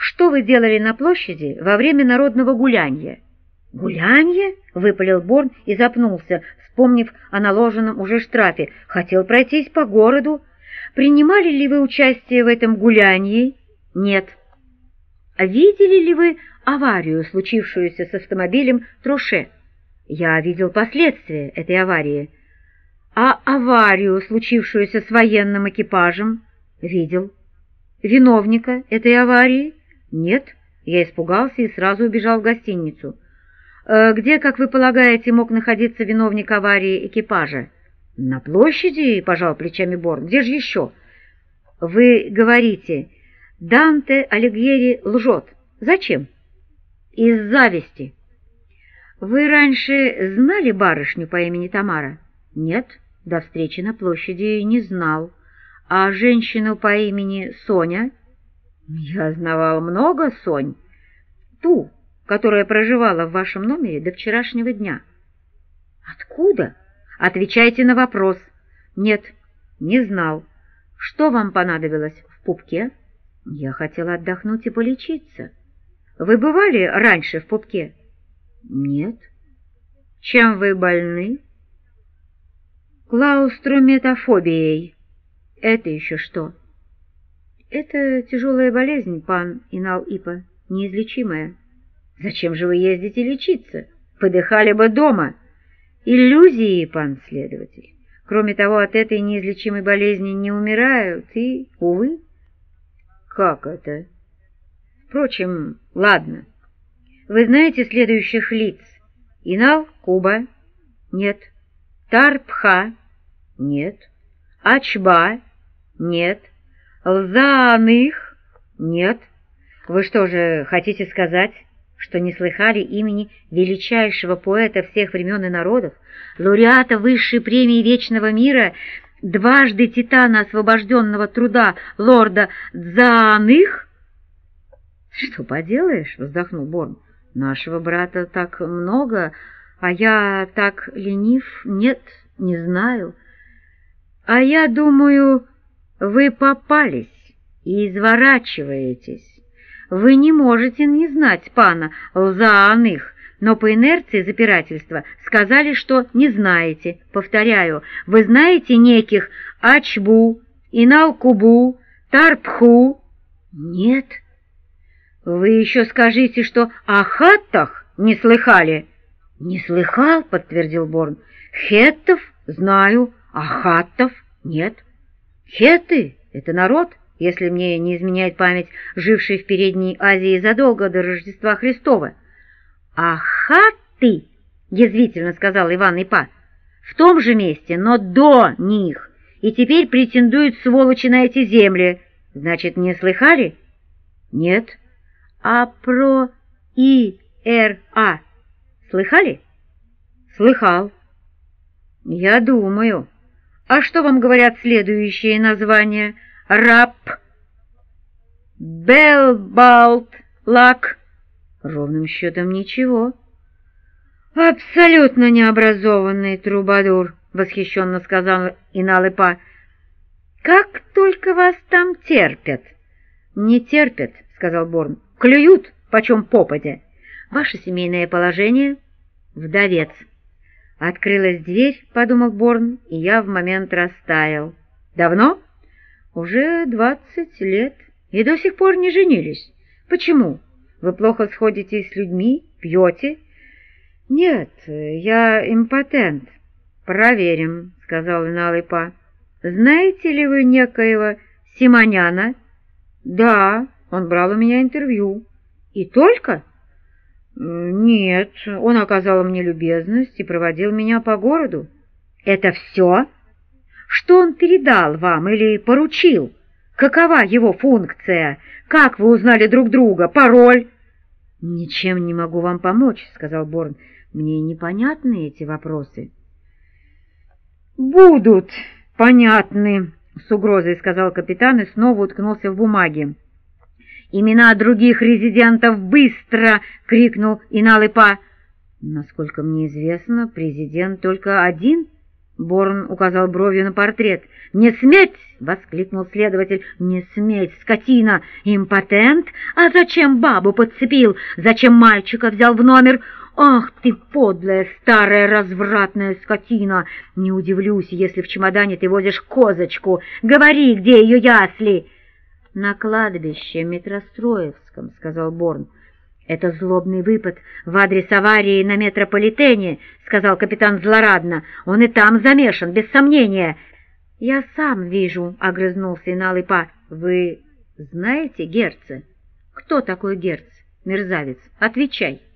что вы делали на площади во время народного гулянья?» «Гулянье?» — выпалил Борн и запнулся, вспомнив о наложенном уже штрафе. «Хотел пройтись по городу. Принимали ли вы участие в этом гулянье?» «Нет». «Видели ли вы аварию, случившуюся с автомобилем Троше?» «Я видел последствия этой аварии». «А аварию, случившуюся с военным экипажем?» «Видел». «Виновника этой аварии?» «Нет». Я испугался и сразу убежал в гостиницу. «Где, как вы полагаете, мог находиться виновник аварии экипажа?» «На площади», — пожал плечами Борн. «Где же еще?» «Вы говорите, Данте Алигьери лжет. Зачем?» «Из зависти». «Вы раньше знали барышню по имени Тамара?» «Нет, до встречи на площади не знал. А женщину по имени Соня?» «Я знавал много Сонь. Ту, которая проживала в вашем номере до вчерашнего дня». «Откуда?» «Отвечайте на вопрос». «Нет, не знал. Что вам понадобилось в пупке?» «Я хотела отдохнуть и полечиться». «Вы бывали раньше в пупке?» «Нет». «Чем вы больны?» «Клаустрометофобией». «Это еще что?» «Это тяжелая болезнь, пан Инал-Ипа, неизлечимая». «Зачем же вы ездите лечиться? Подыхали бы дома». «Иллюзии, пан следователь. Кроме того, от этой неизлечимой болезни не умирают и, увы». «Как это?» «Впрочем, ладно. Вы знаете следующих лиц? Инал-Куба?» «Нет». «Тарпха?» «Нет». «Ачба?» «Нет». «Лзааных?» «Нет». «Вы что же хотите сказать, что не слыхали имени величайшего поэта всех времен и народов, лауреата высшей премии вечного мира, дважды титана освобожденного труда лорда Дзааных?» «Что поделаешь?» — вздохнул Борн. «Нашего брата так много, а я так ленив. Нет, не знаю. А я думаю, вы попались и изворачиваетесь. Вы не можете не знать пана Лзааных, но по инерции запирательства сказали, что не знаете. Повторяю, вы знаете неких Ачбу, Инал-Кубу, Тарпху?» «Нет». «Вы еще скажите, что о хаттах не слыхали?» «Не слыхал», — подтвердил Борн. «Хеттов знаю, а хаттов нет». «Хетты — это народ, если мне не изменяет память, живший в Передней Азии задолго до Рождества Христова». «А хатты, — язвительно сказал Иван Ипа, — в том же месте, но до них, и теперь претендуют сволочи на эти земли. Значит, не слыхали?» «Нет». «А про ИРА слыхали?» «Слыхал». «Я думаю. А что вам говорят следующие названия? Раб, Белбалт, Лак?» «Ровным счетом ничего». «Абсолютно необразованный трубадур», — восхищенно сказал Инал-Ипа. «Как только вас там терпят!» «Не терпят», — сказал Борн. «Клюют, почем попадя. Ваше семейное положение?» «Вдовец». Открылась дверь, — подумал Борн, — и я в момент растаял. «Давно?» «Уже 20 лет. И до сих пор не женились. Почему? Вы плохо сходитесь с людьми? Пьете?» «Нет, я импотент». «Проверим», — сказал Инал-Ипа. «Знаете ли вы некоего Симоняна?» «Да, он брал у меня интервью». «И только?» «Нет, он оказал мне любезность и проводил меня по городу». «Это все? Что он передал вам или поручил? Какова его функция? Как вы узнали друг друга? Пароль?» «Ничем не могу вам помочь», — сказал Борн. «Мне непонятны эти вопросы». «Будут понятны», — с угрозой сказал капитан и снова уткнулся в бумаги. «Имена других резидентов быстро!» — крикнул Инал-Ипа. «Насколько мне известно, президент только один». Борн указал бровью на портрет. «Не сметь!» — воскликнул следователь. «Не сметь, скотина! Импотент? А зачем бабу подцепил? Зачем мальчика взял в номер? Ах ты, подлая, старая, развратная скотина! Не удивлюсь, если в чемодане ты возишь козочку. Говори, где ее ясли!» «На кладбище Метростроевском», — сказал Борн. «Это злобный выпад в адрес аварии на метрополитене», — сказал капитан злорадно. «Он и там замешан, без сомнения». «Я сам вижу», — огрызнулся Инал-Ипа. «Вы знаете Герца?» «Кто такой Герц, мерзавец? Отвечай».